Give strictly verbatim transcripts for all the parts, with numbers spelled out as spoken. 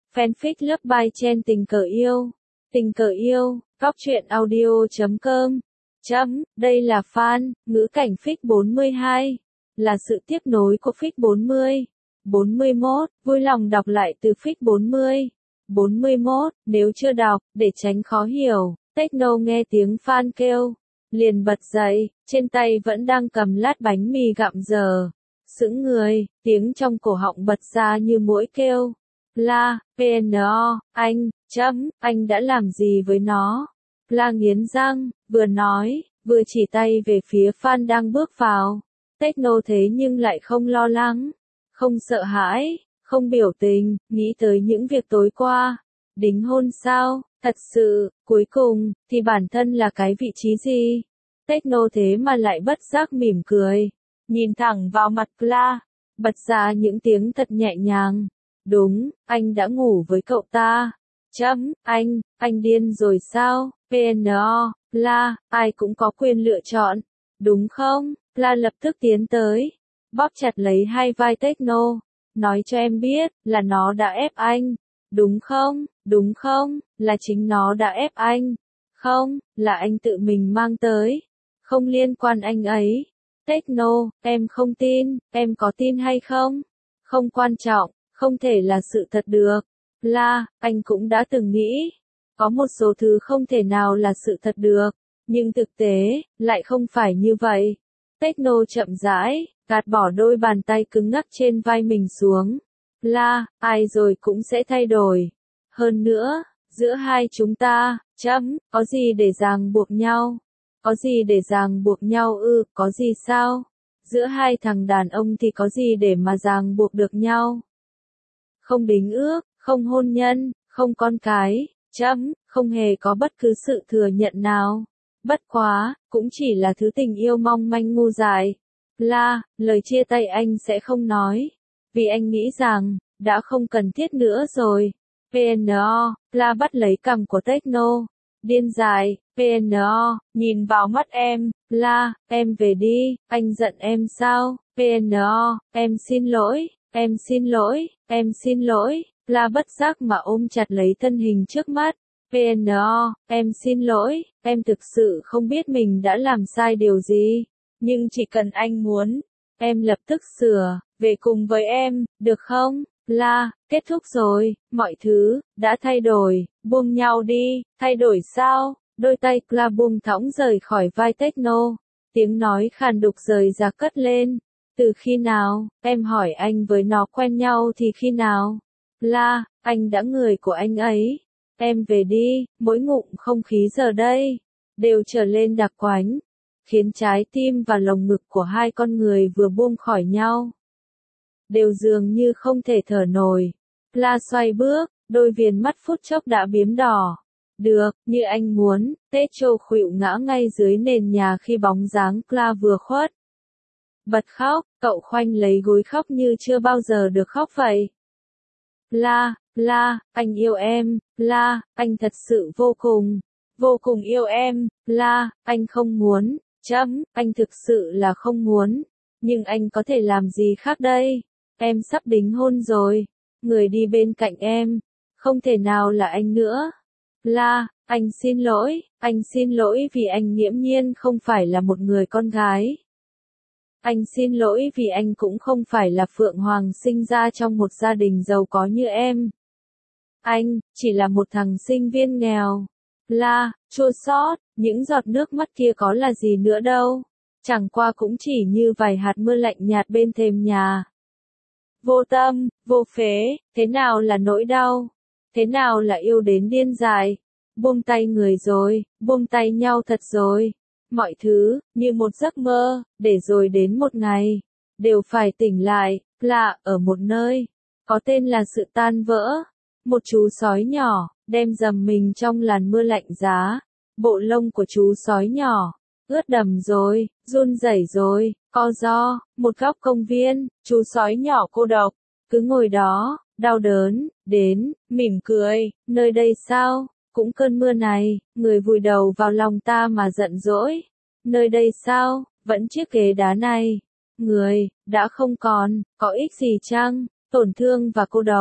Fanfic Love by Chen Tình Cờ Yêu. Tình Cờ Yêu, góc truyện audio chấm com. Chấm, đây là fan, ngữ cảnh fic bốn mươi hai. Là sự tiếp nối của fic bốn mươi. bốn mươi mốt, vui lòng đọc lại từ fic bốn mươi. bốn mươi mốt, nếu chưa đọc, để tránh khó hiểu. Techno nghe tiếng fan kêu. Liền bật dậy, trên tay vẫn đang cầm lát bánh mì gặm giờ. Sững người, tiếng trong cổ họng bật ra như muỗi kêu. La, pê en o, anh, chấm, anh đã làm gì với nó? La nghiến răng, vừa nói, vừa chỉ tay về phía fan đang bước vào. Techno thế nhưng lại không lo lắng, không sợ hãi, không biểu tình, nghĩ tới những việc tối qua. Đính hôn sao? Thật sự, cuối cùng, thì bản thân là cái vị trí gì? Techno thế mà lại bất giác mỉm cười, nhìn thẳng vào mặt La, bật ra những tiếng thật nhẹ nhàng. Đúng, anh đã ngủ với cậu ta. Chấm, anh, anh điên rồi sao? pê en o, La, ai cũng có quyền lựa chọn, đúng không? La lập tức tiến tới, bóp chặt lấy hai vai Techno, nói cho em biết, là nó đã ép anh, đúng không? Đúng không? Là chính nó đã ép anh. Không, là anh tự mình mang tới. Không liên quan anh ấy. Techno, em không tin, em có tin hay không? Không quan trọng, không thể là sự thật được. La, anh cũng đã từng nghĩ, có một số thứ không thể nào là sự thật được, nhưng thực tế, lại không phải như vậy. Techno chậm rãi, gạt bỏ đôi bàn tay cứng ngắc trên vai mình xuống. La, ai rồi cũng sẽ thay đổi. Hơn nữa, giữa hai chúng ta, chấm, có gì để ràng buộc nhau? Có gì để ràng buộc nhau ư, có gì sao? Giữa hai thằng đàn ông thì có gì để mà ràng buộc được nhau? Không đính ước, không hôn nhân, không con cái, chấm, không hề có bất cứ sự thừa nhận nào. Bất quá, cũng chỉ là thứ tình yêu mong manh ngu dại. La, lời chia tay anh sẽ không nói, vì anh nghĩ rằng, đã không cần thiết nữa rồi. pê en o, La bắt lấy cằm của Techno. Điên dại, pê en o, nhìn vào mắt em, La, em về đi, anh giận em sao? pê en o, em xin lỗi, em xin lỗi, em xin lỗi. La bất giác mà ôm chặt lấy thân hình trước mắt. pê en o, em xin lỗi, em thực sự không biết mình đã làm sai điều gì. Nhưng chỉ cần anh muốn, em lập tức sửa, về cùng với em, được không? La, kết thúc rồi, mọi thứ, đã thay đổi, buông nhau đi, thay đổi sao? Đôi tay La buông thõng rời khỏi vai Techno, tiếng nói khàn đục rời ra cất lên. Từ khi nào, em hỏi anh với nó quen nhau thì khi nào? La, anh đã người của anh ấy. Em về đi, mỗi ngụm không khí giờ đây, đều trở lên đặc quánh, khiến trái tim và lồng ngực của hai con người vừa buông khỏi nhau, đều dường như không thể thở nổi. La xoay bước, đôi viền mắt phút chốc đã biếm đỏ. Được, như anh muốn, Techno khuỵu ngã ngay dưới nền nhà khi bóng dáng La vừa khuất. Bật khóc, cậu khoanh lấy gối khóc như chưa bao giờ được khóc vậy. La, La, anh yêu em, La, anh thật sự vô cùng, vô cùng yêu em, La, anh không muốn, chấm, anh thực sự là không muốn, nhưng anh có thể làm gì khác đây? Em sắp đính hôn rồi, người đi bên cạnh em, không thể nào là anh nữa. La, anh xin lỗi, anh xin lỗi vì anh nghiễm nhiên không phải là một người con gái. Anh xin lỗi vì anh cũng không phải là Phượng Hoàng sinh ra trong một gia đình giàu có như em. Anh, chỉ là một thằng sinh viên nghèo. La, chua xót, những giọt nước mắt kia có là gì nữa đâu. Chẳng qua cũng chỉ như vài hạt mưa lạnh nhạt bên thềm nhà. Vô tâm, vô phế, thế nào là nỗi đau? Thế nào là yêu đến điên dại? Buông tay người rồi, buông tay nhau thật rồi. Mọi thứ, như một giấc mơ, để rồi đến một ngày, đều phải tỉnh lại, là, ở một nơi, có tên là sự tan vỡ. Một chú sói nhỏ, đem dầm mình trong làn mưa lạnh giá. Bộ lông của chú sói nhỏ, ướt đầm rồi, run rẩy rồi, co ro, một góc công viên, chú sói nhỏ cô độc, cứ ngồi đó, đau đớn, đến, mỉm cười, nơi đây sao? Cũng cơn mưa này, người vùi đầu vào lòng ta mà giận dỗi. Nơi đây sao, vẫn chiếc ghế đá này. Người, đã không còn, có ích gì chăng, tổn thương và cô độc.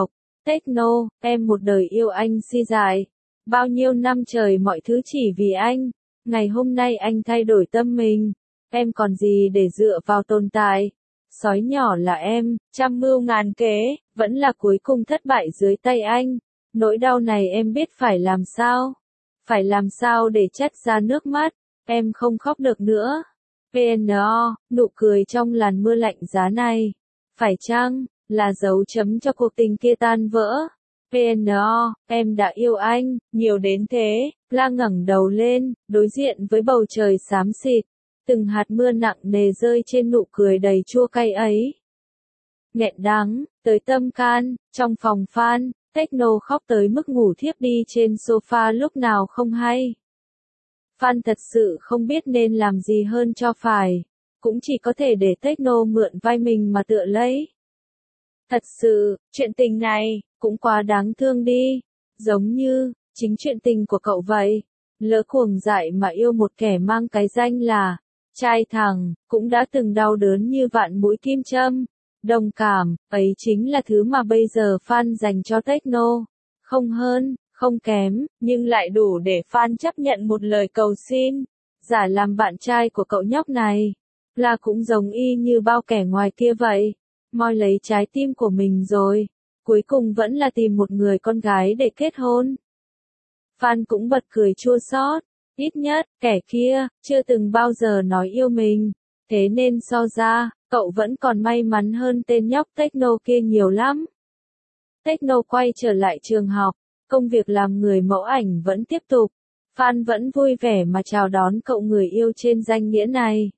Techno, em một đời yêu anh si dài. Bao nhiêu năm trời mọi thứ chỉ vì anh. Ngày hôm nay anh thay đổi tâm mình. Em còn gì để dựa vào tồn tại. Sói nhỏ là em, trăm mưu ngàn kế, vẫn là cuối cùng thất bại dưới tay anh. Nỗi đau này em biết phải làm sao. Phải làm sao để trách ra nước mắt. Em không khóc được nữa. pê en o, nụ cười trong làn mưa lạnh giá này. Phải chăng, là dấu chấm cho cuộc tình kia tan vỡ? pê en o, em đã yêu anh, nhiều đến thế. La ngẩng đầu lên, đối diện với bầu trời xám xịt. Từng hạt mưa nặng nề rơi trên nụ cười đầy chua cay ấy. Nghẹn đắng, tới tâm can, trong phòng Phan, Techno khóc tới mức ngủ thiếp đi trên sofa lúc nào không hay. Phan thật sự không biết nên làm gì hơn cho phải. Cũng chỉ có thể để Techno mượn vai mình mà tựa lấy. Thật sự, chuyện tình này, cũng quá đáng thương đi. Giống như, chính chuyện tình của cậu vậy. Lỡ cuồng dại mà yêu một kẻ mang cái danh là trai thẳng, cũng đã từng đau đớn như vạn mũi kim châm. Đồng cảm, ấy chính là thứ mà bây giờ Phan dành cho Techno. Không hơn, không kém, nhưng lại đủ để Phan chấp nhận một lời cầu xin. Giả làm bạn trai của cậu nhóc này. Là cũng giống y như bao kẻ ngoài kia vậy. Moi lấy trái tim của mình rồi. Cuối cùng vẫn là tìm một người con gái để kết hôn. Phan cũng bật cười chua xót. Ít nhất, kẻ kia, chưa từng bao giờ nói yêu mình. Thế nên so ra, cậu vẫn còn may mắn hơn tên nhóc Techno kia nhiều lắm. Techno quay trở lại trường học. Công việc làm người mẫu ảnh vẫn tiếp tục. Phan vẫn vui vẻ mà chào đón cậu người yêu trên danh nghĩa này.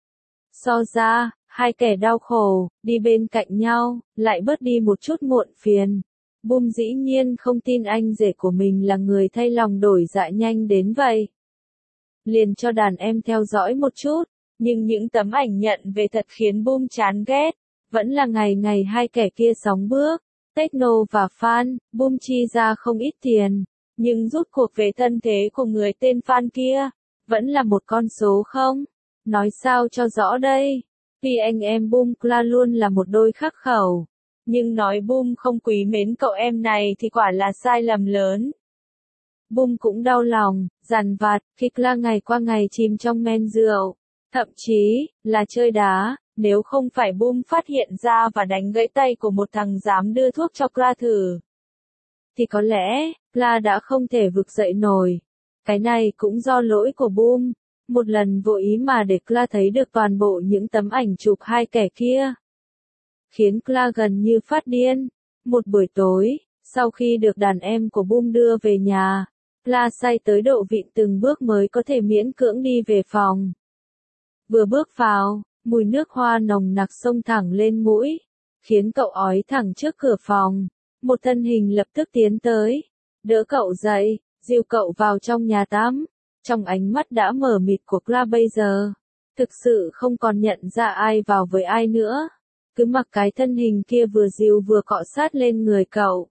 So ra, hai kẻ đau khổ, đi bên cạnh nhau, lại bớt đi một chút muộn phiền. Boom dĩ nhiên không tin anh rể của mình là người thay lòng đổi dạ nhanh đến vậy. Liền cho đàn em theo dõi một chút, nhưng những tấm ảnh nhận về thật khiến Boom chán ghét. Vẫn là ngày ngày hai kẻ kia sóng bước. Techno và Phan, Boom chi ra không ít tiền, nhưng rút cuộc về thân thế của người tên Phan kia, vẫn là một con số không? Nói sao cho rõ đây? Vì anh em Boom Kla luôn là một đôi khắc khẩu, nhưng nói Boom không quý mến cậu em này thì quả là sai lầm lớn. Boom cũng đau lòng, dằn vặt, khi Kla ngày qua ngày chìm trong men rượu, thậm chí, là chơi đá. Nếu không phải Boom phát hiện ra và đánh gãy tay của một thằng dám đưa thuốc cho Kla thử, thì có lẽ, Kla đã không thể vực dậy nổi. Cái này cũng do lỗi của Boom. Một lần vô ý mà để Kla thấy được toàn bộ những tấm ảnh chụp hai kẻ kia. Khiến Kla gần như phát điên. Một buổi tối, sau khi được đàn em của Boom đưa về nhà, Kla say tới độ vịn từng bước mới có thể miễn cưỡng đi về phòng. Vừa bước vào, mùi nước hoa nồng nặc xông thẳng lên mũi, khiến cậu ói thẳng trước cửa phòng. Một thân hình lập tức tiến tới, đỡ cậu dậy, dìu cậu vào trong nhà tắm. Trong ánh mắt đã mờ mịt của Kla bây giờ, thực sự không còn nhận ra ai vào với ai nữa. Cứ mặc cái thân hình kia vừa dìu vừa cọ sát lên người cậu.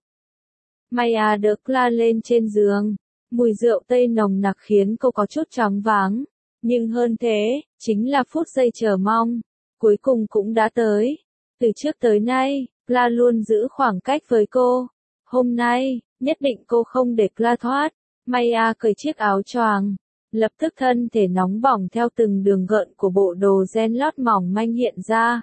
Maya đỡ Kla lên trên giường, mùi rượu tây nồng nặc khiến cô có chút choáng váng. Nhưng hơn thế, chính là phút giây chờ mong, cuối cùng cũng đã tới. Từ trước tới nay, Kla luôn giữ khoảng cách với cô. Hôm nay, nhất định cô không để Kla thoát. Maya cởi chiếc áo choàng, lập tức thân thể nóng bỏng theo từng đường gợn của bộ đồ ren lót mỏng manh hiện ra.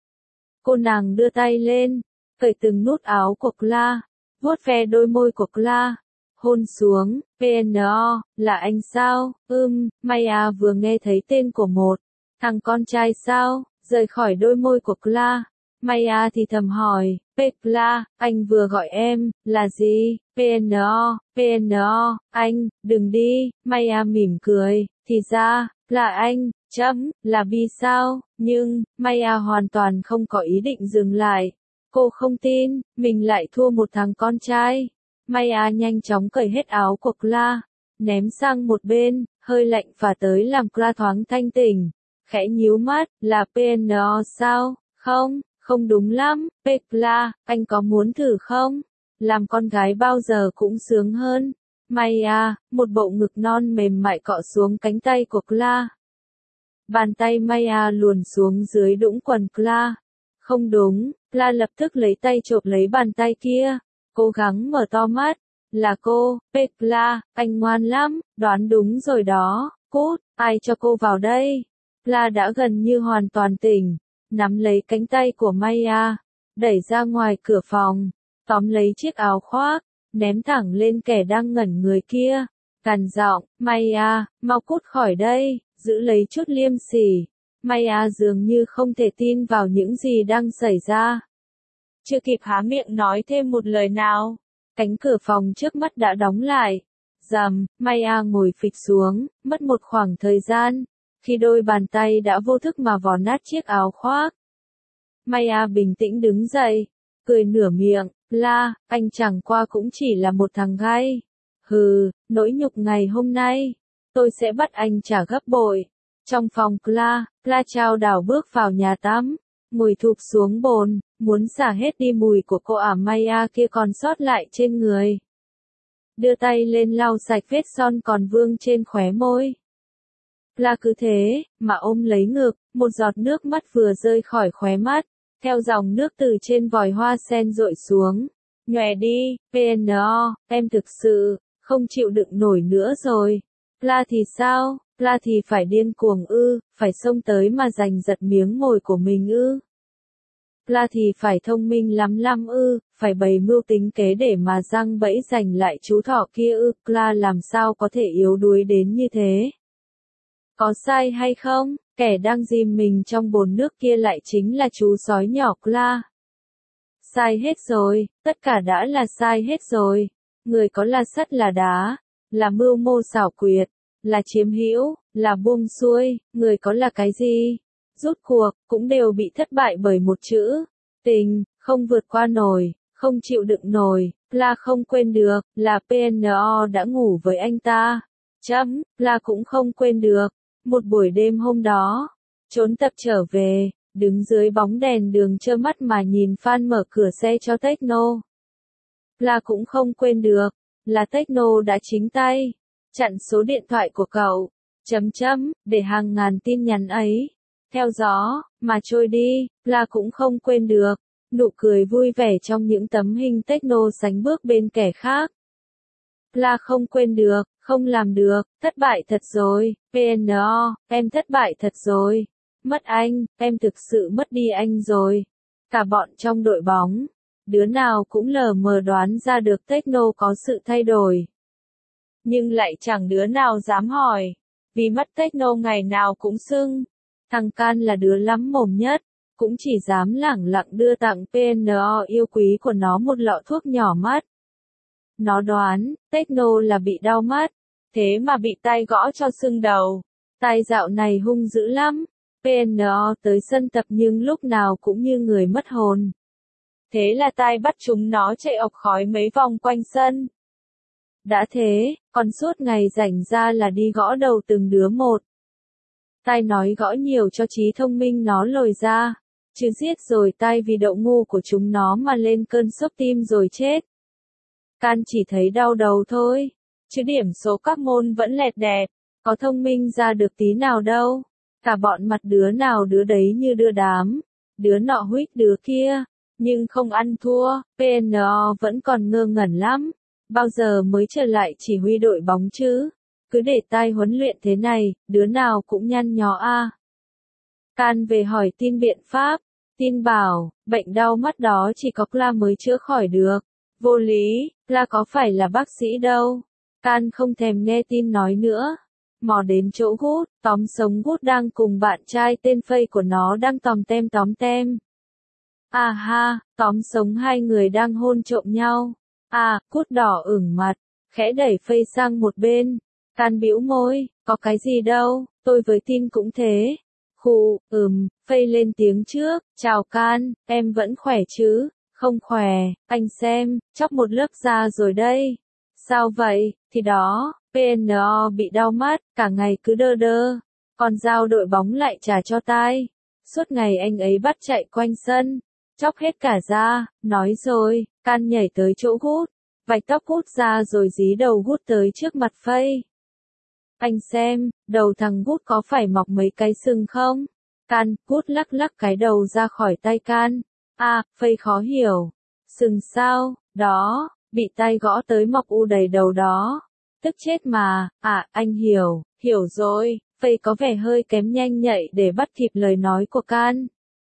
Cô nàng đưa tay lên, cởi từng nút áo của Kla, vuốt ve đôi môi của Kla. Hôn xuống, pê en o, là anh sao? Ừm, Maya vừa nghe thấy tên của một thằng con trai sao, rời khỏi đôi môi của Kla. Maya thì thầm hỏi, P. Kla, anh vừa gọi em, là gì? pê en o, pê en o, anh, đừng đi. Maya mỉm cười, thì ra, là anh, chấm, là Bi sao? Nhưng, Maya hoàn toàn không có ý định dừng lại. Cô không tin, mình lại thua một thằng con trai. Maya nhanh chóng cởi hết áo của Kla, ném sang một bên, hơi lạnh phả tới làm Kla thoáng thanh tỉnh. Khẽ nhíu mắt, là pê en o sao? Không, không đúng lắm, P. Kla, anh có muốn thử không? Làm con gái bao giờ cũng sướng hơn. Maya, một bộ ngực non mềm mại cọ xuống cánh tay của Kla. Bàn tay Maya luồn xuống dưới đũng quần Kla. Không đúng, Kla lập tức lấy tay chộp lấy bàn tay kia. cố gắng mở to mắt. Là cô, Pekla, anh ngoan lắm, đoán đúng rồi đó, cút, ai cho cô vào đây? Pekla đã gần như hoàn toàn tỉnh, nắm lấy cánh tay của Maya, đẩy ra ngoài cửa phòng, tóm lấy chiếc áo khoác, ném thẳng lên kẻ đang ngẩn người kia, gằn giọng, Maya, mau cút khỏi đây, giữ lấy chút liêm sỉ. Maya dường như không thể tin vào những gì đang xảy ra. Chưa kịp há miệng nói thêm một lời nào, cánh cửa phòng trước mắt đã đóng lại. Rầm, Maya ngồi phịch xuống, mất một khoảng thời gian, khi đôi bàn tay đã vô thức mà vò nát chiếc áo khoác. Maya bình tĩnh đứng dậy, cười nửa miệng, la, anh chẳng qua cũng chỉ là một thằng gay. Hừ, nỗi nhục ngày hôm nay, tôi sẽ bắt anh trả gấp bội. Trong phòng Kla, Kla chao đảo bước vào nhà tắm, ngồi thụp xuống bồn, muốn xả hết đi mùi của cô ả Maya kia còn sót lại trên người. Đưa tay lên lau sạch vết son còn vương trên khóe môi. Kla cứ thế, mà ôm lấy ngực, một giọt nước mắt vừa rơi khỏi khóe mắt, theo dòng nước từ trên vòi hoa sen dội xuống. Nhòe đi, pê en o, em thực sự, không chịu đựng nổi nữa rồi. Kla thì sao? Kla thì phải điên cuồng ư, phải xông tới mà giành giật miếng mồi của mình ư. Kla thì phải thông minh lắm lắm ư, phải bày mưu tính kế để mà giăng bẫy giành lại chú thỏ kia ư. Kla làm sao có thể yếu đuối đến như thế? Có sai hay không? Kẻ đang dìm mình trong bồn nước kia lại chính là chú sói nhỏ Kla. Sai hết rồi, tất cả đã là sai hết rồi. Người có là sắt là đá, là mưu mô xảo quyệt, là chiếm hữu, là buông xuôi, người có là cái gì? Rút cuộc, cũng đều bị thất bại bởi một chữ, tình, không vượt qua nổi, không chịu đựng nổi, Kla không quên được, là pê en o đã ngủ với anh ta. Chấm, Kla cũng không quên được, một buổi đêm hôm đó, trốn tập trở về, đứng dưới bóng đèn đường trơ mắt mà nhìn Phan mở cửa xe cho Techno. Kla cũng không quên được, là Techno đã chính tay chặn số điện thoại của cậu, chấm chấm, để hàng ngàn tin nhắn ấy, theo gió, mà trôi đi. Kla cũng không quên được, nụ cười vui vẻ trong những tấm hình Techno sánh bước bên kẻ khác. Kla không quên được, không làm được, thất bại thật rồi, pê en o, em thất bại thật rồi. Mất anh, em thực sự mất đi anh rồi. Cả bọn trong đội bóng, đứa nào cũng lờ mờ đoán ra được Techno có sự thay đổi. Nhưng lại chẳng đứa nào dám hỏi, vì mắt Techno ngày nào cũng sưng. Thằng Can là đứa lắm mồm nhất, cũng chỉ dám lẳng lặng đưa tặng pê en o yêu quý của nó một lọ thuốc nhỏ mắt. Nó đoán, Techno là bị đau mắt, thế mà bị tai gõ cho sưng đầu. Tai dạo này hung dữ lắm, pê en o tới sân tập nhưng lúc nào cũng như người mất hồn. Thế là tai bắt chúng nó chạy ọc khói mấy vòng quanh sân. Đã thế, còn suốt ngày rảnh ra là đi gõ đầu từng đứa một. Tai nói gõ nhiều cho trí thông minh nó lồi ra, chứ giết rồi tai vì đậu ngu của chúng nó mà lên cơn sốc tim rồi chết. Can chỉ thấy đau đầu thôi, chứ điểm số các môn vẫn lẹt đẹt, có thông minh ra được tí nào đâu. Cả bọn mặt đứa nào đứa đấy như đưa đám, đứa nọ huých đứa kia, nhưng không ăn thua, pê en o vẫn còn ngơ ngẩn lắm. Bao giờ mới trở lại chỉ huy đội bóng chứ? Cứ để tai huấn luyện thế này, đứa nào cũng nhăn nhó a. À. Can về hỏi tin biện pháp, tin bảo, bệnh đau mắt đó chỉ có Kla mới chữa khỏi được. Vô lý, Kla có phải là bác sĩ đâu. Can không thèm nghe tin nói nữa. Mò đến chỗ Gút, tóm sống Gút đang cùng bạn trai tên Phây của nó đang tòm tem tóm tem. À ha, tóm sống hai người đang hôn trộm nhau. À, Gút đỏ ửng mặt, khẽ đẩy Phây sang một bên. Can bĩu môi, có cái gì đâu, tôi với tin cũng thế. Khụ, ừm, Phây lên tiếng trước, chào Can, em vẫn khỏe chứ? Không khỏe, anh xem, chóc một lớp da rồi đây. Sao vậy? Thì đó, pê en o bị đau mắt, cả ngày cứ đơ đơ. Còn giao đội bóng lại trả cho tai. Suốt ngày anh ấy bắt chạy quanh sân, chóc hết cả da, nói rồi. Can nhảy tới chỗ Gút, vạch tóc Gút ra rồi dí đầu Gút tới trước mặt Phây. Anh xem, đầu thằng Gút có phải mọc mấy cái sừng không? Can, Gút lắc lắc cái đầu ra khỏi tay Can. À, Phây khó hiểu. Sừng sao? Đó, bị tay gõ tới mọc u đầy đầu đó. Tức chết mà, à, anh hiểu, hiểu rồi. Faye có vẻ hơi kém nhanh nhạy để bắt kịp lời nói của Can.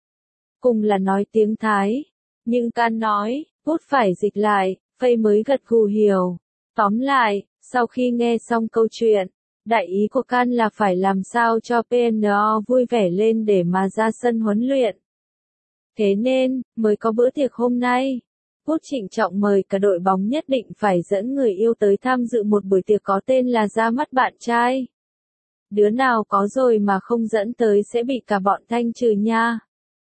Cùng là nói tiếng Thái. Nhưng Can nói, bút phải dịch lại, Faye mới gật gù hiểu. Tóm lại, sau khi nghe xong câu chuyện, đại ý của Can là phải làm sao cho pê en o vui vẻ lên để mà ra sân huấn luyện. Thế nên, mới có bữa tiệc hôm nay. Bút trịnh trọng mời cả đội bóng nhất định phải dẫn người yêu tới tham dự một buổi tiệc có tên là ra mắt bạn trai. Đứa nào có rồi mà không dẫn tới sẽ bị cả bọn thanh trừ nha.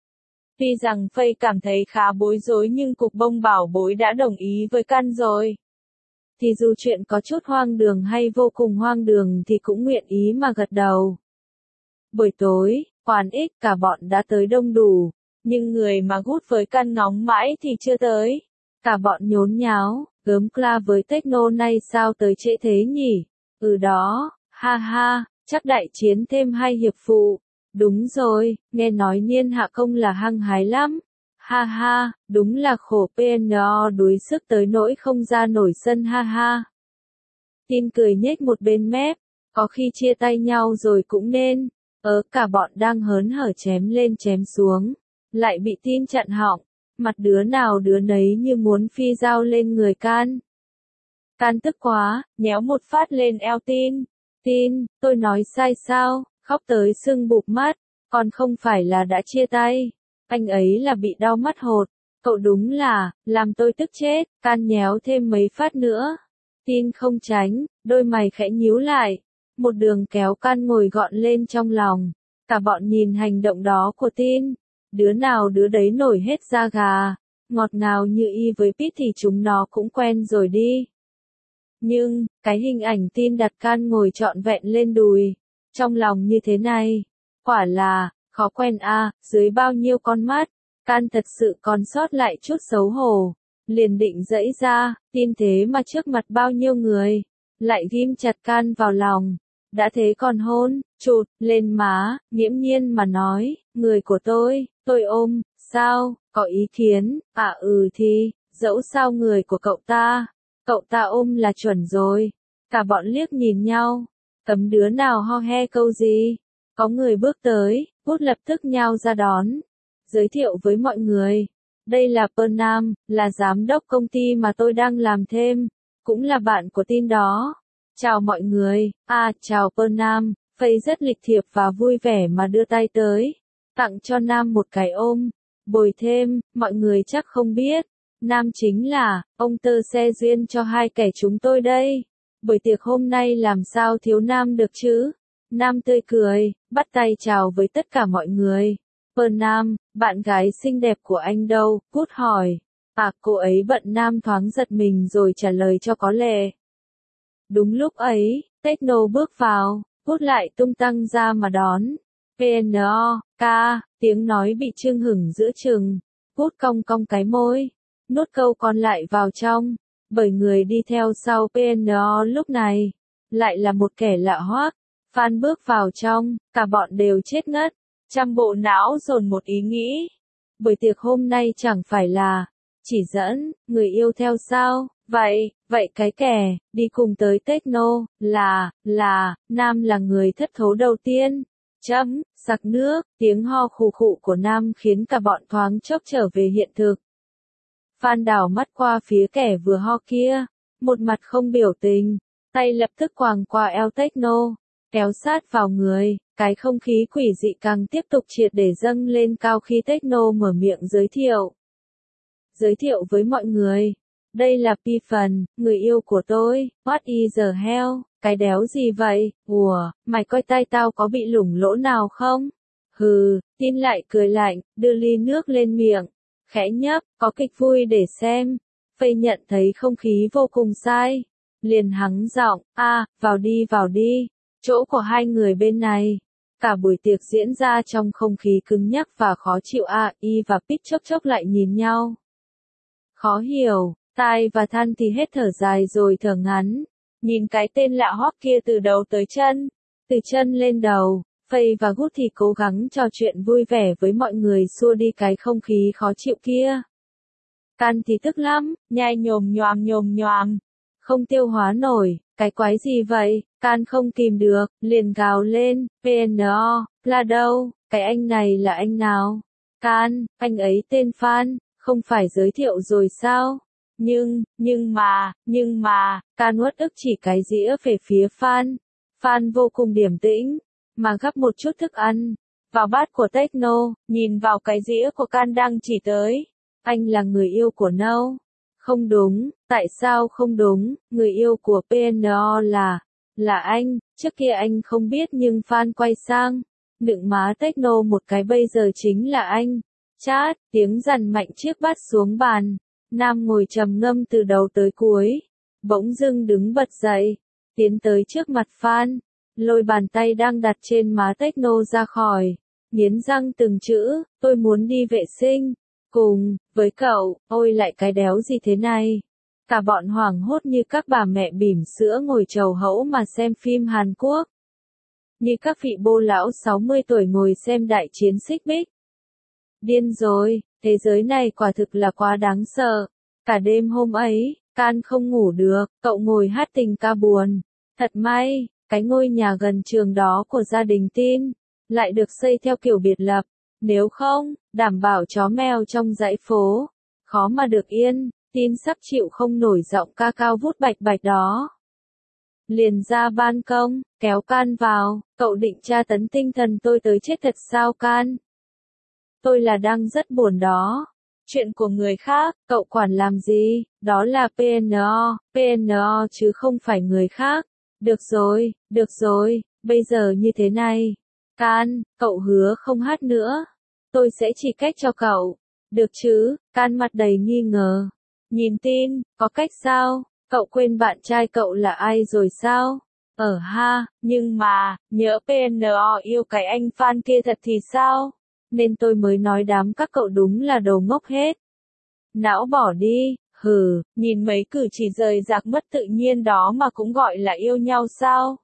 Tuy rằng Faye cảm thấy khá bối rối nhưng cục bông bảo bối đã đồng ý với Can rồi. Thì dù chuyện có chút hoang đường hay vô cùng hoang đường thì cũng nguyện ý mà gật đầu. Buổi tối, quán X cả bọn đã tới đông đủ, nhưng người mà gút với Can ngóng mãi thì chưa tới. Cả bọn nhốn nháo, gớm Cla với Techno nay sao tới trễ thế nhỉ? Ừ đó, ha ha, chắc đại chiến thêm hai hiệp phụ. Đúng rồi, nghe nói Niên Hạ Công là hăng hái lắm. Ha ha, đúng là khổ pê en o đuối sức tới nỗi không ra nổi sân ha ha. Tin cười nhếch một bên mép, có khi chia tay nhau rồi cũng nên. Ớ cả bọn đang hớn hở chém lên chém xuống, lại bị Tin chặn họng, mặt đứa nào đứa nấy như muốn phi dao lên người Can. Can tức quá, nhéo một phát lên eo Tin. Tin, tôi nói sai sao, khóc tới sưng bụp mắt, còn không phải là đã chia tay. Anh ấy là bị đau mắt hột, cậu đúng là, làm tôi tức chết. Can nhéo thêm mấy phát nữa. Tin không tránh, đôi mày khẽ nhíu lại. Một đường kéo Can ngồi gọn lên trong lòng. Cả bọn nhìn hành động đó của Tin. Đứa nào đứa đấy nổi hết da gà. Ngọt ngào như y với Pít thì chúng nó cũng quen rồi đi. Nhưng, cái hình ảnh Tin đặt Can ngồi trọn vẹn lên đùi. Trong lòng như thế này. Quả là, khó quen a à, dưới bao nhiêu con mắt. Can thật sự còn sót lại chút xấu hổ. Liền định dẫy ra, Tin thế mà trước mặt bao nhiêu người. Lại ghim chặt Can vào lòng. Đã thế còn hôn, chụt, lên má, nghiễm nhiên mà nói, người của tôi, tôi ôm, sao, có ý kiến, à ừ thì, dẫu sao người của cậu ta, cậu ta ôm là chuẩn rồi. Cả bọn liếc nhìn nhau, cấm đứa nào ho he câu gì. Có người bước tới, Bút lập tức nhao ra đón. Giới thiệu với mọi người, đây là Pearl Nam, là giám đốc công ty mà tôi đang làm thêm, cũng là bạn của Tin đó. Chào mọi người, à chào Pearl Nam. Faye rất lịch thiệp và vui vẻ mà đưa tay tới, tặng cho Nam một cái ôm. Bồi thêm, mọi người chắc không biết, Nam chính là, ông tơ xe duyên cho hai kẻ chúng tôi đây. Buổi tiệc hôm nay làm sao thiếu Nam được chứ? Nam tươi cười, bắt tay chào với tất cả mọi người. Pearl Nam, bạn gái xinh đẹp của anh đâu? Cút hỏi. À, cô ấy bận. Nam thoáng giật mình rồi trả lời cho có lệ. Đúng lúc ấy, Techno bước vào, Cút lại tung tăng ra mà đón. pê en o, ca, tiếng nói bị chưng hửng giữa chừng. Cút cong cong cái môi, nuốt câu còn lại vào trong, bởi người đi theo sau pê en o lúc này, lại là một kẻ lạ hoắc. Phan bước vào trong, cả bọn đều chết ngất, trăm bộ não dồn một ý nghĩ. Buổi tiệc hôm nay chẳng phải là, chỉ dẫn, người yêu theo sao, vậy, vậy cái kẻ, đi cùng tới Techno, là, là, Nam là người thất thố đầu tiên. Chấm, sặc nước, tiếng ho khù khụ của Nam khiến cả bọn thoáng chốc trở về hiện thực. Phan đảo mắt qua phía kẻ vừa ho kia, một mặt không biểu tình, tay lập tức quàng qua eo Techno, kéo sát vào người, cái không khí quỷ dị càng tiếp tục triệt để dâng lên cao khi Techno mở miệng giới thiệu. Giới thiệu với mọi người, đây là Pi Phần, người yêu của tôi. What is the hell, cái đéo gì vậy? Ủa, mày coi tay tao có bị lủng lỗ nào không? Hừ, Tin lại cười lạnh, đưa ly nước lên miệng, khẽ nhấp, có kịch vui để xem. Faye nhận thấy không khí vô cùng sai, liền hắng giọng, a, vào đi vào đi, chỗ của hai người bên này. Cả buổi tiệc diễn ra trong không khí cứng nhắc và khó chịu. A, Y và Pít chốc chốc lại nhìn nhau. Khó hiểu, Tai và Than thì hết thở dài rồi thở ngắn, nhìn cái tên lạ hoắc kia từ đầu tới chân, từ chân lên đầu. Faye và Good thì cố gắng trò chuyện vui vẻ với mọi người xua đi cái không khí khó chịu kia. Can thì tức lắm, nhai nhồm nhoàm nhồm nhoàm. Không tiêu hóa nổi, cái quái gì vậy, Can không kìm được, liền gào lên, pê en o, là đâu, cái anh này là anh nào? Can, anh ấy tên Phan, không phải giới thiệu rồi sao? Nhưng, nhưng mà, nhưng mà, Can uất ức chỉ cái dĩa về phía Phan. Phan vô cùng điềm tĩnh, mà gắp một chút thức ăn vào bát của Techno, nhìn vào cái dĩa của Can đang chỉ tới. Anh là người yêu của No. Không đúng, tại sao không đúng, người yêu của pê en o là, là anh, trước kia anh không biết nhưng Phan quay sang, nựng má Techno một cái bây giờ chính là anh. Chát, tiếng dằn mạnh chiếc bát xuống bàn, Nam ngồi trầm ngâm từ đầu tới cuối, bỗng dưng đứng bật dậy, tiến tới trước mặt Phan, lôi bàn tay đang đặt trên má Techno ra khỏi, nghiến răng từng chữ, tôi muốn đi vệ sinh. Cùng, với cậu, ôi lại cái đéo gì thế này. Cả bọn hoảng hốt như các bà mẹ bỉm sữa ngồi chầu hẫu mà xem phim Hàn Quốc. Như các vị bô lão sáu mươi tuổi ngồi xem đại chiến xích bích. Điên rồi, thế giới này quả thực là quá đáng sợ. Cả đêm hôm ấy, Can không ngủ được, cậu ngồi hát tình ca buồn. Thật may, cái ngôi nhà gần trường đó của gia đình Tin, lại được xây theo kiểu biệt lập. Nếu không, đảm bảo chó mèo trong dãy phố, khó mà được yên, Tin sắp chịu không nổi giọng ca cao vút bạch bạch đó. Liền ra ban công, kéo Can vào, cậu định tra tấn tinh thần tôi tới chết thật sao Can? Tôi là đang rất buồn đó. Chuyện của người khác, cậu quản làm gì, đó là pê en o, pê en o chứ không phải người khác. Được rồi, được rồi, bây giờ như thế này. Can, cậu hứa không hát nữa. Tôi sẽ chỉ cách cho cậu. Được chứ, Can mặt đầy nghi ngờ. Nhìn Tin, có cách sao? Cậu quên bạn trai cậu là ai rồi sao? Ở ha, nhưng mà, nhỡ pê en o yêu cái anh Phan kia thật thì sao? Nên tôi mới nói đám các cậu đúng là đồ ngốc hết. Não bỏ đi, hừ, nhìn mấy cử chỉ rời rạc mất tự nhiên đó mà cũng gọi là yêu nhau sao?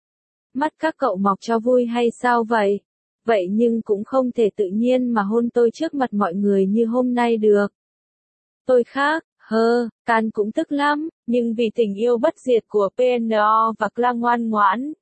Mắt các cậu mọc cho vui hay sao vậy? Vậy nhưng cũng không thể tự nhiên mà hôn tôi trước mặt mọi người như hôm nay được. Tôi khác, hơ, Can cũng tức lắm, nhưng vì tình yêu bất diệt của pê en o và Clang ngoan ngoãn.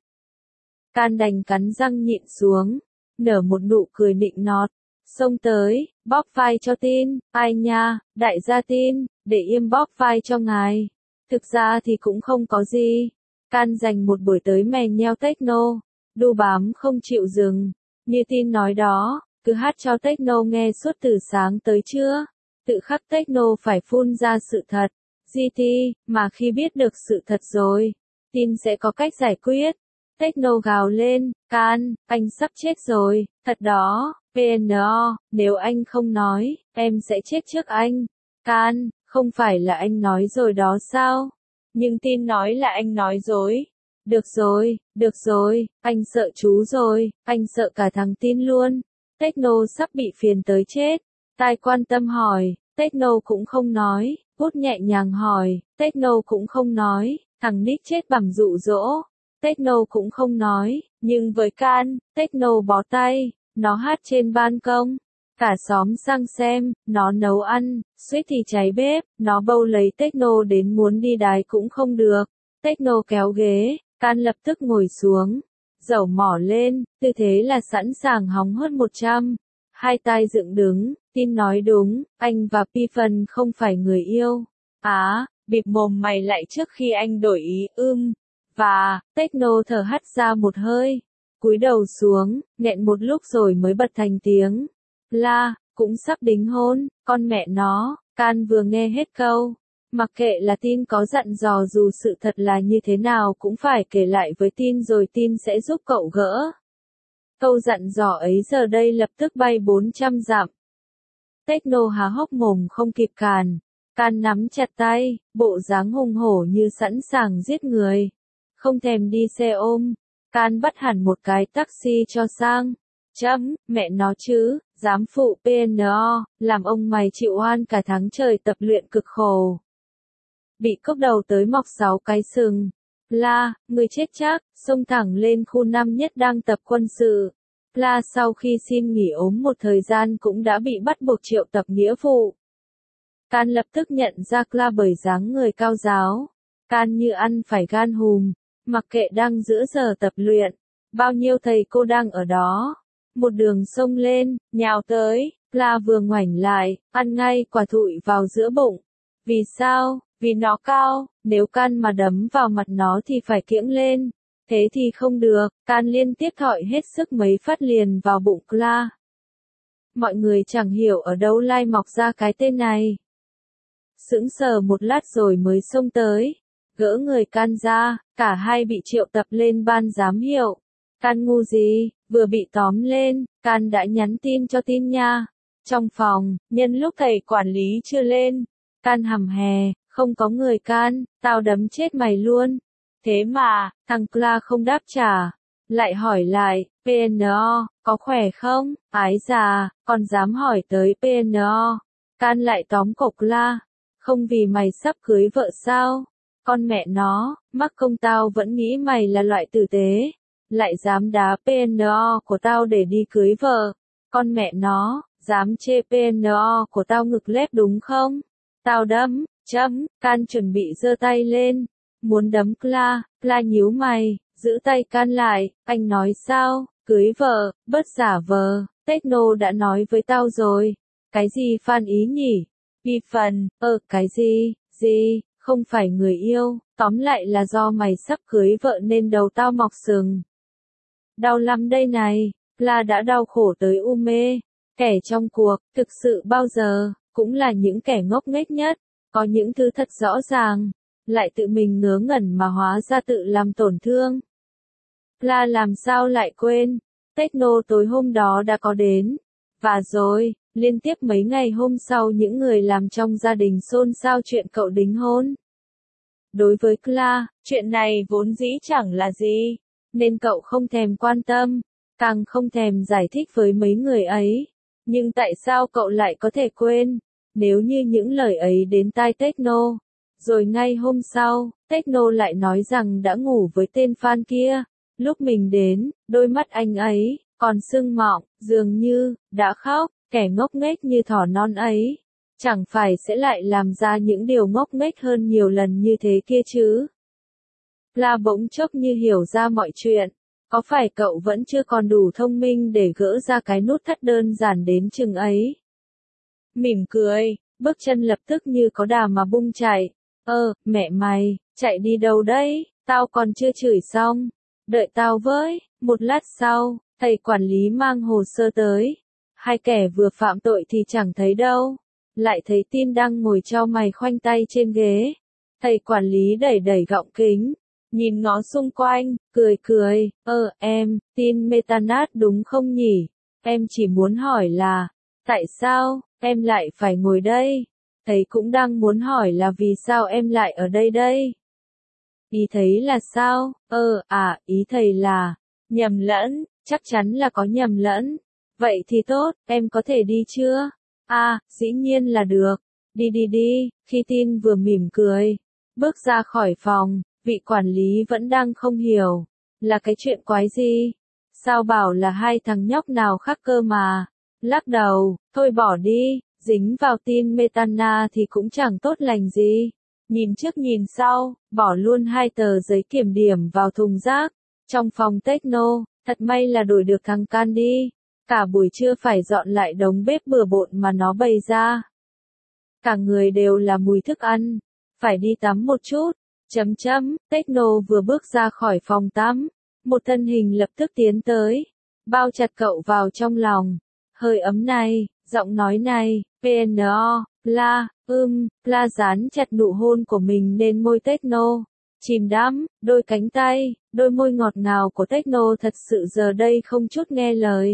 Can đành cắn răng nhịn xuống, nở một nụ cười nịnh nọt, xông tới, bóp vai cho Tin, ai nha, đại gia Tin, để im bóp vai cho ngài. Thực ra thì cũng không có gì. Can dành một buổi tới mè nheo Techno, đu bám không chịu dừng. Như Tin nói đó, cứ hát cho Techno nghe suốt từ sáng tới trưa. Tự khắc Techno phải phun ra sự thật. giê tê, mà khi biết được sự thật rồi, Tin sẽ có cách giải quyết. Techno gào lên, Can, anh sắp chết rồi, thật đó, pê en o, nếu anh không nói, em sẽ chết trước anh. Can, không phải là anh nói rồi đó sao? Nhưng Tin nói là anh nói dối. Được rồi, được rồi, anh sợ chú rồi, anh sợ cả thằng Tin luôn. Techno sắp bị phiền tới chết. Tai quan tâm hỏi, Techno cũng không nói, Bút nhẹ nhàng hỏi, Techno cũng không nói, thằng Nick chết bằm dụ dỗ. Techno cũng không nói, nhưng với Can, Techno bó tay, nó hát trên ban công. Cả xóm sang xem, nó nấu ăn, suýt thì cháy bếp, nó bâu lấy Techno đến muốn đi đái cũng không được. Techno kéo ghế, Can lập tức ngồi xuống, dẩu mỏ lên, tư thế là sẵn sàng hóng hớt một trăm. Hai tai dựng đứng, Tin nói đúng, anh và Pi Phần không phải người yêu. Á, bịp mồm mày lại trước khi anh đổi ý, ưm. Và, Techno thở hắt ra một hơi, cúi đầu xuống, nghẹn một lúc rồi mới bật thành tiếng. La, cũng sắp đính hôn, con mẹ nó, Can vừa nghe hết câu. Mặc kệ là Tin có dặn dò dù sự thật là như thế nào cũng phải kể lại với Tin rồi Tin sẽ giúp cậu gỡ. Câu dặn dò ấy giờ đây lập tức bay bốn trăm dặm. Techno há hốc mồm không kịp càn. Can nắm chặt tay, bộ dáng hùng hổ như sẵn sàng giết người. Không thèm đi xe ôm, Can bắt hẳn một cái taxi cho sang. Chấm, mẹ nó chứ, dám phụ pê en o, làm ông mày chịu oan cả tháng trời tập luyện cực khổ. Bị cốc đầu tới mọc sáu cái sừng. La, người chết chắc, xông thẳng lên khu năm nhất đang tập quân sự. La sau khi xin nghỉ ốm một thời gian cũng đã bị bắt buộc triệu tập nghĩa vụ. Can lập tức nhận ra Cla bởi dáng người cao ráo. Can như ăn phải gan hùm, mặc kệ đang giữa giờ tập luyện. Bao nhiêu thầy cô đang ở đó. Một đường xông lên, nhào tới, Cla vừa ngoảnh lại, ăn ngay quả thụi vào giữa bụng. Vì sao? Vì nó cao, nếu Can mà đấm vào mặt nó thì phải kiễng lên. Thế thì không được, Can liên tiếp thọi hết sức mấy phát liền vào bụng Cla. Mọi người chẳng hiểu ở đâu lai mọc ra cái tên này. Sững sờ một lát rồi mới xông tới, gỡ người Can ra, cả hai bị triệu tập lên ban giám hiệu. Can ngu gì, vừa bị tóm lên, Can đã nhắn tin cho tin nha. Trong phòng, nhân lúc thầy quản lý chưa lên, Can hầm hè, không có người Can, tao đấm chết mày luôn. Thế mà, thằng Cla không đáp trả, lại hỏi lại, pê en o, có khỏe không, ái già, còn dám hỏi tới pê en o. Can lại tóm cổ Cla, không vì mày sắp cưới vợ sao? Con mẹ nó, mắc công tao vẫn nghĩ mày là loại tử tế, lại dám đá pê en o của tao để đi cưới vợ. Con mẹ nó, dám chê pê en o của tao ngực lép đúng không? Tao đấm, chấm, Can chuẩn bị giơ tay lên, muốn đấm Cla, Cla nhíu mày, giữ tay Can lại, anh nói sao, cưới vợ, bớt giả vờ, Techno đã nói với tao rồi. Cái gì Phan ý nhỉ? Vì phần, ờ, cái gì, gì, không phải người yêu, tóm lại là do mày sắp cưới vợ nên đầu tao mọc sừng. Đau lắm đây này, Cla đã đau khổ tới u mê. Kẻ trong cuộc, thực sự bao giờ, cũng là những kẻ ngốc nghếch nhất, có những thứ thật rõ ràng, lại tự mình ngớ ngẩn mà hóa ra tự làm tổn thương. Cla làm sao lại quên, Techno tối hôm đó đã có đến, và rồi, liên tiếp mấy ngày hôm sau những người làm trong gia đình xôn xao chuyện cậu đính hôn. Đối với Cla, chuyện này vốn dĩ chẳng là gì, nên cậu không thèm quan tâm, càng không thèm giải thích với mấy người ấy. Nhưng tại sao cậu lại có thể quên, nếu như những lời ấy đến tai Techno, rồi ngay hôm sau, Techno lại nói rằng đã ngủ với tên fan kia, lúc mình đến, đôi mắt anh ấy, còn sưng mọng, dường như, đã khóc, kẻ ngốc nghếch như thỏ non ấy, chẳng phải sẽ lại làm ra những điều ngốc nghếch hơn nhiều lần như thế kia chứ. La bỗng chốc như hiểu ra mọi chuyện. Có phải cậu vẫn chưa còn đủ thông minh để gỡ ra cái nút thắt đơn giản đến chừng ấy? Mỉm cười, bước chân lập tức như có đà mà bung chạy. Ơ, mẹ mày, chạy đi đâu đấy? Tao còn chưa chửi xong. Đợi tao với. Một lát sau, thầy quản lý mang hồ sơ tới. Hai kẻ vừa phạm tội thì chẳng thấy đâu. Lại thấy Tin đang ngồi chau mày khoanh tay trên ghế. Thầy quản lý đẩy đẩy gọng kính. Nhìn ngó xung quanh, cười cười, ơ, em, Tin Metanat đúng không nhỉ? Em chỉ muốn hỏi là, tại sao, em lại phải ngồi đây? Thầy cũng đang muốn hỏi là vì sao em lại ở đây đây? Ý thấy là sao? Ơ, à, ý thầy là, nhầm lẫn, chắc chắn là có nhầm lẫn. Vậy thì tốt, em có thể đi chưa? À, dĩ nhiên là được. Đi đi đi, khi Tin vừa mỉm cười, bước ra khỏi phòng. Vị quản lý vẫn đang không hiểu, là cái chuyện quái gì? Sao bảo là hai thằng nhóc nào khác cơ mà? Lắc đầu, thôi bỏ đi, dính vào Tin Metana thì cũng chẳng tốt lành gì. Nhìn trước nhìn sau, bỏ luôn hai tờ giấy kiểm điểm vào thùng rác. Trong phòng Techno, thật may là đổi được thằng Can đi. Cả buổi trưa phải dọn lại đống bếp bừa bộn mà nó bày ra. Cả người đều là mùi thức ăn, phải đi tắm một chút. Chấm chấm, Techno vừa bước ra khỏi phòng tắm, một thân hình lập tức tiến tới, bao chặt cậu vào trong lòng. Hơi ấm này, giọng nói này, pê en o, Cla, ưm, Cla dán chặt nụ hôn của mình lên môi Techno. Chìm đắm, đôi cánh tay, đôi môi ngọt ngào của Techno thật sự giờ đây không chút nghe lời.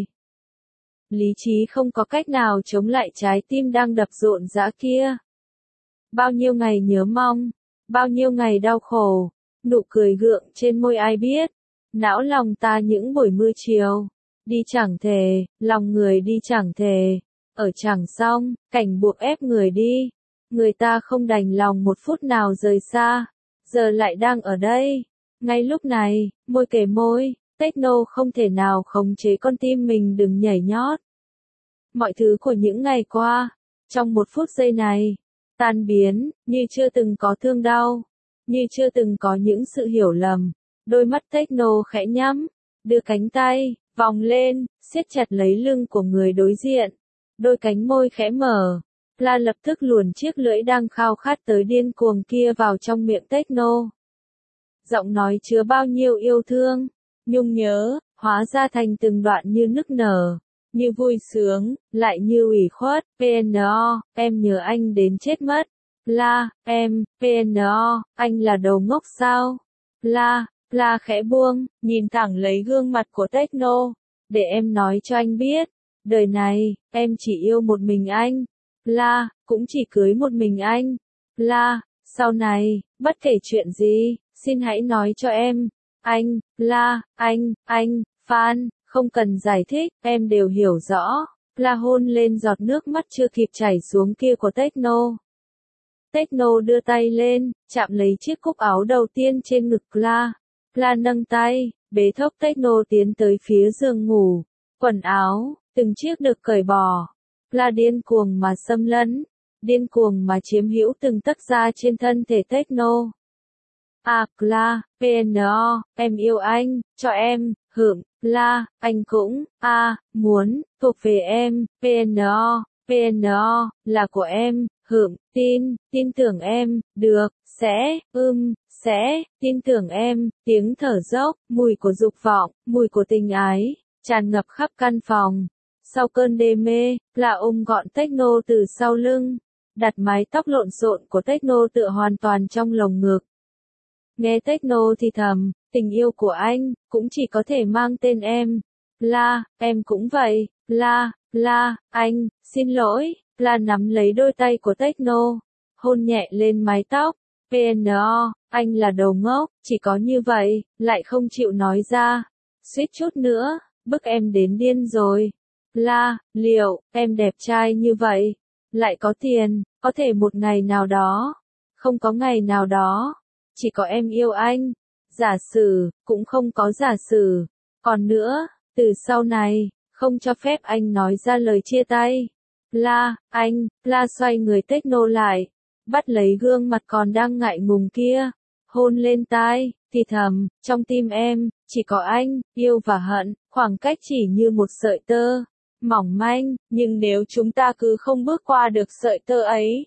Lý trí không có cách nào chống lại trái tim đang đập rộn rã kia. Bao nhiêu ngày nhớ mong. Bao nhiêu ngày đau khổ, nụ cười gượng trên môi ai biết, não lòng ta những buổi mưa chiều, đi chẳng thề, lòng người đi chẳng thề, ở chẳng xong, cảnh buộc ép người đi, người ta không đành lòng một phút nào rời xa, giờ lại đang ở đây, ngay lúc này, môi kề môi, Techno không thể nào khống chế con tim mình đừng nhảy nhót. Mọi thứ của những ngày qua, trong một phút giây này, tan biến, như chưa từng có thương đau, như chưa từng có những sự hiểu lầm. Đôi mắt Techno khẽ nhắm, đưa cánh tay, vòng lên, siết chặt lấy lưng của người đối diện. Đôi cánh môi khẽ mở. La lập tức luồn chiếc lưỡi đang khao khát tới điên cuồng kia vào trong miệng Techno. Giọng nói chứa bao nhiêu yêu thương, nhung nhớ, hóa ra thành từng đoạn như nức nở, như vui sướng, lại như ủy khuất. pê en o, em nhớ anh đến chết mất. La, em, pê en o, anh là đồ ngốc sao? La, La khẽ buông, nhìn thẳng lấy gương mặt của Techno. Để em nói cho anh biết, đời này, em chỉ yêu một mình anh. La, cũng chỉ cưới một mình anh. La, sau này, bất kể chuyện gì, xin hãy nói cho em. Anh, La, anh, anh, Phan, không cần giải thích, em đều hiểu rõ. La hôn lên giọt nước mắt chưa kịp chảy xuống kia của Techno. Techno đưa tay lên, chạm lấy chiếc cúc áo đầu tiên trên ngực La. La nâng tay, bế thốc Techno tiến tới phía giường ngủ. Quần áo, từng chiếc được cởi bỏ. La điên cuồng mà xâm lấn, điên cuồng mà chiếm hữu từng tấc da trên thân thể Techno. À, La, pê en o, em yêu anh, cho em, hưởng, La, anh cũng, a, à, muốn, thuộc về em, pê en o, pê en o, là của em, hưởng, tin, tin tưởng em, được, sẽ, ưm, sẽ, tin tưởng em, tiếng thở dốc, mùi của dục vọng, mùi của tình ái, tràn ngập khắp căn phòng. Sau cơn đê mê, là ôm gọn Techno từ sau lưng, đặt mái tóc lộn xộn của Techno tựa hoàn toàn trong lồng ngực. Nghe Techno thì thầm, tình yêu của anh, cũng chỉ có thể mang tên em. La, em cũng vậy, La, La, anh, xin lỗi. La nắm lấy đôi tay của Techno, hôn nhẹ lên mái tóc. pê en o, anh là đồ ngốc, chỉ có như vậy, lại không chịu nói ra. Suýt chút nữa, bức em đến điên rồi. La, liệu, em đẹp trai như vậy, lại có tiền, có thể một ngày nào đó, không có ngày nào đó, chỉ có em yêu anh. Giả sử, cũng không có giả sử. Còn nữa, từ sau này, không cho phép anh nói ra lời chia tay. La, anh, La xoay người Techno lại, bắt lấy gương mặt còn đang ngại ngùng kia, hôn lên tai, thì thầm, trong tim em, chỉ có anh, yêu và hận, khoảng cách chỉ như một sợi tơ, mỏng manh, nhưng nếu chúng ta cứ không bước qua được sợi tơ ấy,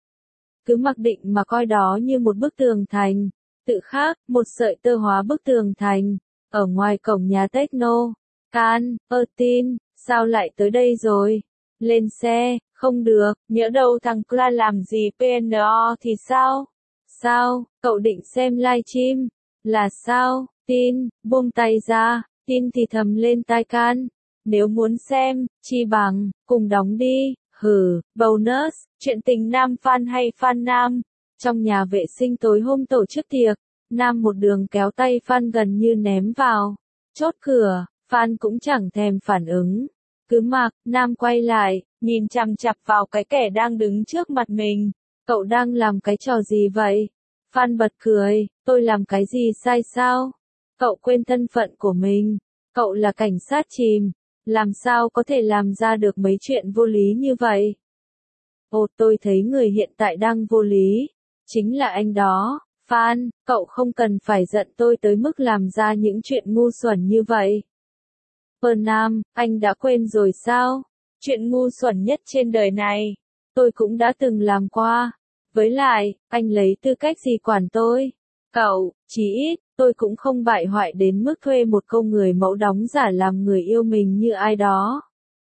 cứ mặc định mà coi đó như một bức tường thành, tự khắc, một sợi tơ hóa bức tường thành, ở ngoài cổng nhà Techno. Can, ơ tin, sao lại tới đây rồi? Lên xe, không được, nhỡ đâu thằng Cla làm gì pê en o thì sao? Sao, cậu định xem livestream? Là sao, tin, buông tay ra, tin thì thầm lên tai Can. Nếu muốn xem, chi bằng, cùng đóng đi, hừ, bonus, chuyện tình nam fan hay fan nam. Trong nhà vệ sinh tối hôm tổ chức tiệc, Nam một đường kéo tay Fan gần như ném vào. Chốt cửa, Fan cũng chẳng thèm phản ứng. Cứ mặc, Nam quay lại, nhìn chằm chằm vào cái kẻ đang đứng trước mặt mình. Cậu đang làm cái trò gì vậy? Fan bật cười, tôi làm cái gì sai sao? Cậu quên thân phận của mình. Cậu là cảnh sát chìm. Làm sao có thể làm ra được mấy chuyện vô lý như vậy? Ồ, tôi thấy người hiện tại đang vô lý. Chính là anh đó. Fan, cậu không cần phải giận tôi tới mức làm ra những chuyện ngu xuẩn như vậy. Pern Nam, anh đã quên rồi sao? Chuyện ngu xuẩn nhất trên đời này, tôi cũng đã từng làm qua. Với lại, anh lấy tư cách gì quản tôi? Cậu, chí ít, tôi cũng không bại hoại đến mức thuê một câu người mẫu đóng giả làm người yêu mình như ai đó.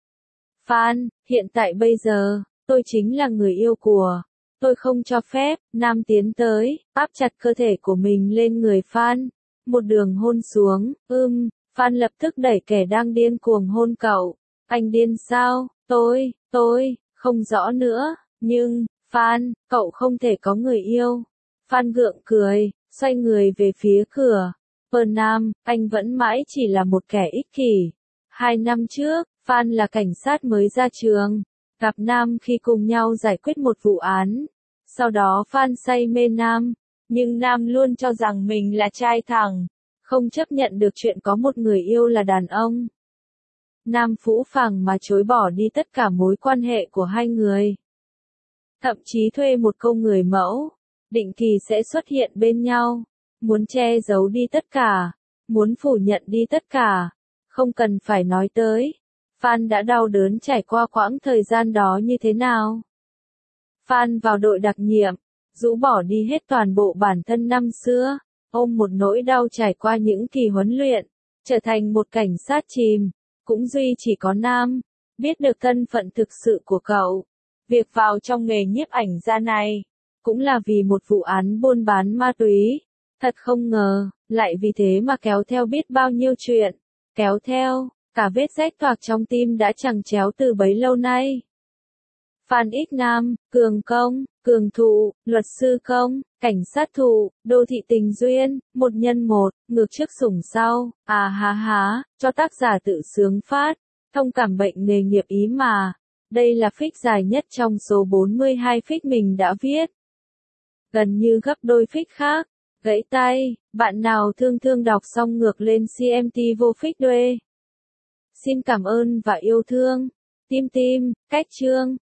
Fan, hiện tại bây giờ, tôi chính là người yêu của. Tôi không cho phép. Nam tiến tới, áp chặt cơ thể của mình lên người Fan. Một đường hôn xuống, ưm, Fan lập tức đẩy kẻ đang điên cuồng hôn cậu. Anh điên sao? Tôi, tôi, không rõ nữa, nhưng, Fan, cậu không thể có người yêu. Fan gượng cười, xoay người về phía cửa. Pern Nam, anh vẫn mãi chỉ là một kẻ ích kỷ. Hai năm trước, Fan là cảnh sát mới ra trường. Gặp Nam khi cùng nhau giải quyết một vụ án. Sau đó Fan say mê Nam, nhưng Nam luôn cho rằng mình là trai thẳng, không chấp nhận được chuyện có một người yêu là đàn ông. Nam phũ phàng mà chối bỏ đi tất cả mối quan hệ của hai người. thậm chí thuê một câu người mẫu, định kỳ sẽ xuất hiện bên nhau, muốn che giấu đi tất cả, muốn phủ nhận đi tất cả, không cần phải nói tới. Phan đã đau đớn trải qua quãng thời gian đó như thế nào. Phan vào đội đặc nhiệm, rũ bỏ đi hết toàn bộ bản thân năm xưa, ôm một nỗi đau trải qua những kỳ huấn luyện, trở thành một cảnh sát chìm, cũng duy chỉ có Nam, biết được thân phận thực sự của cậu. Việc vào trong nghề nhiếp ảnh gia này, cũng là vì một vụ án buôn bán ma túy, thật không ngờ, lại vì thế mà kéo theo biết bao nhiêu chuyện, kéo theo, cả vết rách toạc trong tim đã chằng chéo từ bấy lâu nay. Phan Ích Nam, Cường Công, Cường Thụ, Luật sư Công, Cảnh sát Thụ, Đô thị Tình Duyên, một nhân một, ngược trước sủng sau, à há há, cho tác giả tự sướng phát, thông cảm bệnh nghề nghiệp ý mà. Đây là fic dài nhất trong số bốn mươi hai fic mình đã viết. Gần như gấp đôi fic khác. Gãy tay, bạn nào thương thương đọc xong ngược lên xê em tê vô fic đuê. Xin cảm ơn và yêu thương. Tim tim, cách chương.